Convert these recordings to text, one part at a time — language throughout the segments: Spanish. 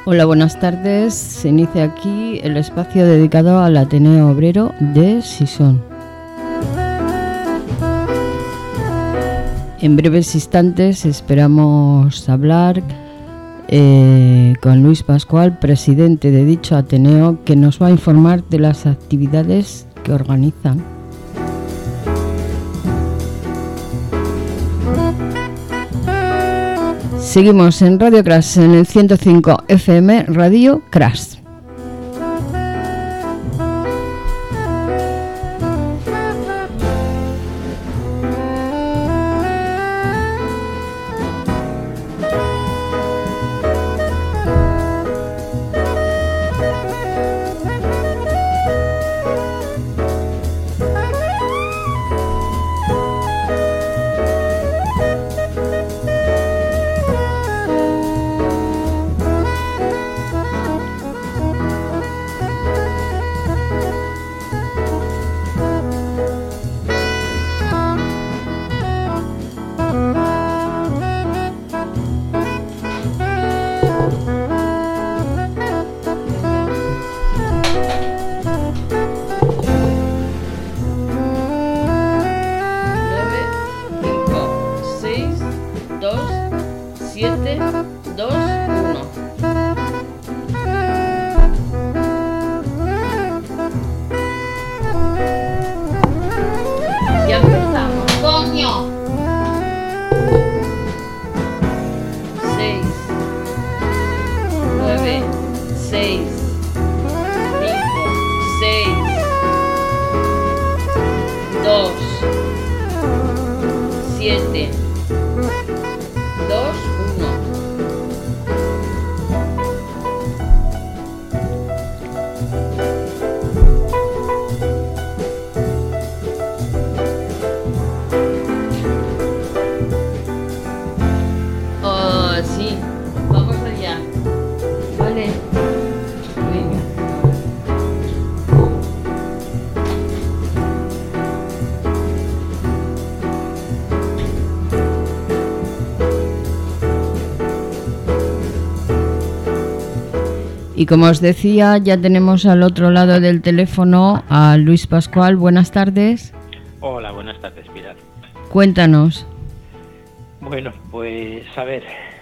Hola, buenas tardes. Se inicia aquí el espacio dedicado al Ateneo Obrero de Sison. En breves instantes esperamos hablar con Luis Pascual, presidente de dicho Ateneo, que nos va a informar de las actividades que organizan. Seguimos en Radio Crash, en el 105 FM, Radio Crash. Y como os decía, ya tenemos al otro lado del teléfono a Luis Pascual. Buenas tardes. Hola, buenas tardes, Pilar. Cuéntanos. Bueno, pues a ver,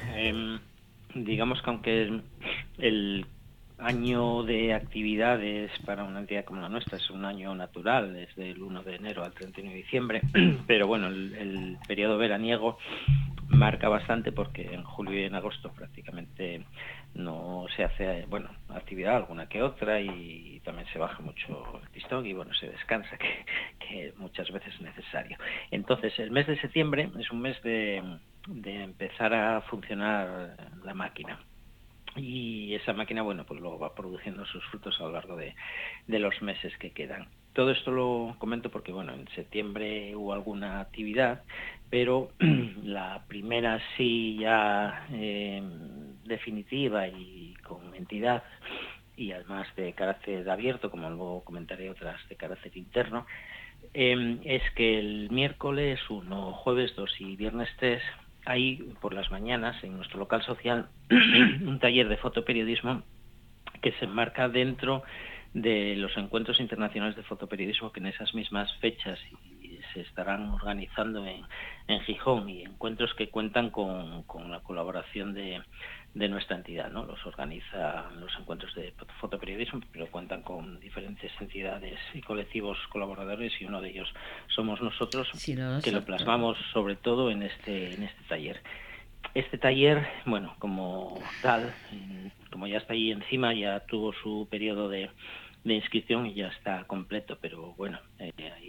digamos que aunque el año de actividades para una entidad como la nuestra es un año natural, desde el 1 de enero al 31 de diciembre, pero bueno, el periodo veraniego marca bastante porque en julio y en agosto prácticamente no se hace, bueno, actividad alguna que otra y también se baja mucho el pistón y bueno, se descansa, que muchas veces es necesario. Entonces, el mes de septiembre es un mes de empezar a funcionar la máquina. Y esa máquina, bueno, pues luego va produciendo sus frutos a lo largo de los meses que quedan. Todo esto lo comento porque, bueno, en septiembre hubo alguna actividad, pero la primera sí ya definitiva y con entidad, y además de carácter abierto, como luego comentaré otras de carácter interno, es que el miércoles 1, jueves 2 y viernes 3 hay por las mañanas en nuestro local social un taller de fotoperiodismo que se enmarca dentro de los encuentros internacionales de fotoperiodismo que en esas mismas fechas se estarán organizando en Gijón, y encuentros que cuentan con la colaboración de nuestra entidad, ¿no? Los organiza los encuentros de fotoperiodismo, pero cuentan con diferentes entidades y colectivos colaboradores, y uno de ellos somos nosotros, que lo plasmamos sobre todo en este taller. Este taller, bueno, como tal, como ya está ahí encima, ya tuvo su periodo de inscripción y ya está completo, pero bueno, ahí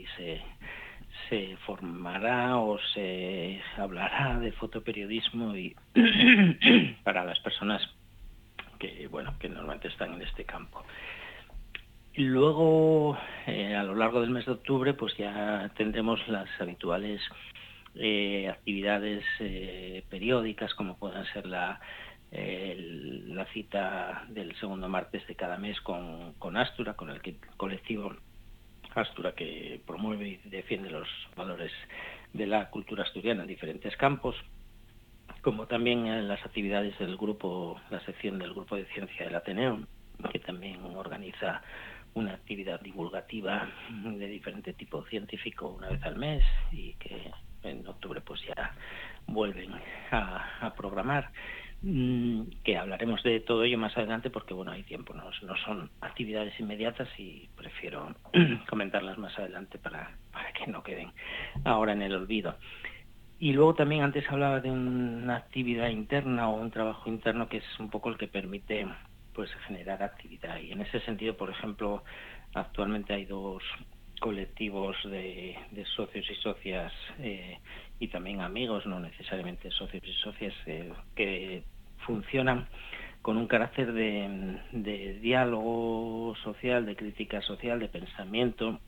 se formará o se hablará de fotoperiodismo y para las personas que, bueno, que normalmente están en este campo. Y luego, a lo largo del mes de octubre, pues ya tendremos las habituales actividades periódicas, como puedan ser la cita del segundo martes de cada mes con Astura, con el colectivo Astura, que promueve y defiende los valores de la cultura asturiana en diferentes campos, como también en las actividades del grupo, la sección del Grupo de Ciencia del Ateneo, que también organiza una actividad divulgativa de diferente tipo científico una vez al mes y que en octubre pues ya vuelven a programar, que hablaremos de todo ello más adelante porque bueno, hay tiempo, no son actividades inmediatas y prefiero comentarlas más adelante para que no queden ahora en el olvido. Y luego también antes hablaba de una actividad interna o un trabajo interno que es un poco el que permite pues generar actividad, y en ese sentido, por ejemplo, actualmente hay 2 colectivos de socios y socias y también amigos, no necesariamente socios y socias, que funcionan con un carácter de diálogo social, de crítica social, de pensamiento,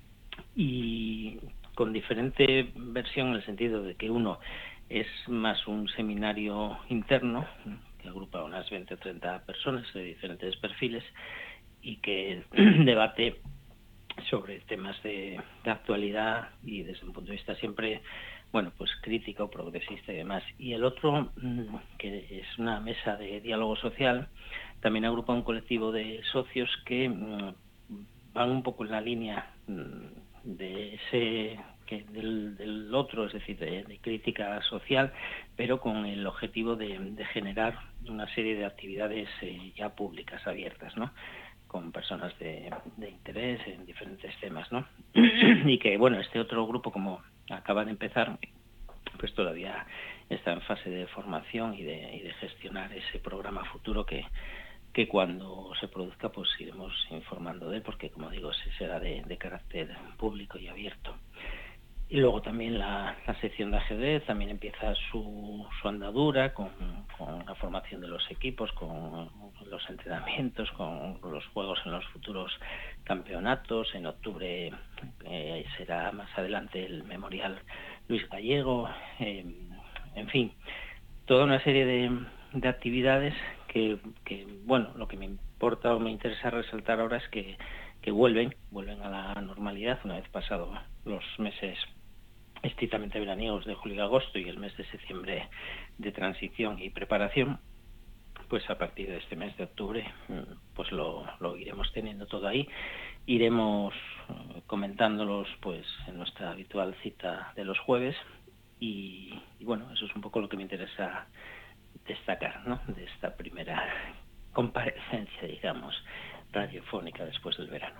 y con diferente versión en el sentido de que uno es más un seminario interno que agrupa unas 20 o 30 personas de diferentes perfiles y que debate sobre temas de actualidad y desde un punto de vista siempre, bueno, pues crítico, progresista y demás. Y el otro, que es una mesa de diálogo social, también agrupa un colectivo de socios que van un poco en la línea de ese del otro, es decir, de crítica social, pero con el objetivo de generar una serie de actividades ya públicas, abiertas, ¿no?, con personas de interés en diferentes temas, ¿no? Y que, bueno, este otro grupo, como acaba de empezar, pues todavía está en fase de formación y de gestionar ese programa futuro que cuando se produzca pues iremos informando de él, porque como digo, será de carácter público y abierto. Y luego también la sección de ajedrez también empieza su andadura con la formación de los equipos, con los entrenamientos, con los juegos en los futuros campeonatos. En octubre será más adelante el Memorial Luis Gallego, en fin, toda una serie de actividades que bueno, lo que me importa o me interesa resaltar ahora es que vuelven a la normalidad una vez pasados los meses estrictamente veraniegos de julio y agosto y el mes de septiembre de transición y preparación. Pues a partir de este mes de octubre pues lo iremos teniendo todo ahí, iremos comentándolos pues en nuestra habitual cita de los jueves y bueno, eso es un poco lo que me interesa destacar, ¿no?, de esta primera comparecencia, digamos, radiofónica después del verano.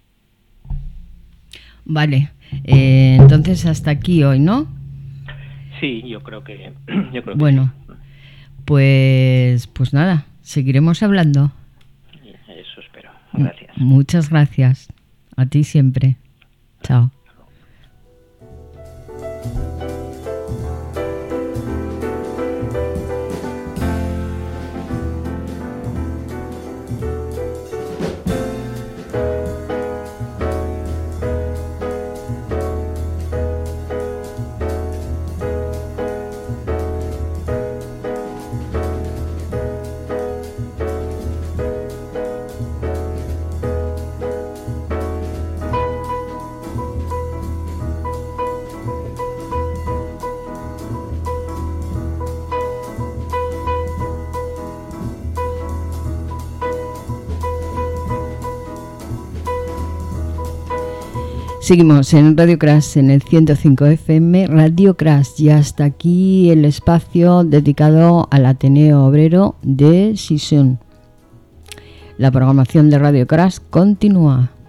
Vale, entonces hasta aquí hoy, ¿no? Sí, yo creo que bueno, sí. Pues nada, seguiremos hablando. Eso espero. Gracias. Muchas gracias. A ti siempre. Chao. Seguimos en Radio Crash en el 105 FM, Radio Crash, y hasta aquí el espacio dedicado al Ateneo Obrero de Sisson. La programación de Radio Crash continúa.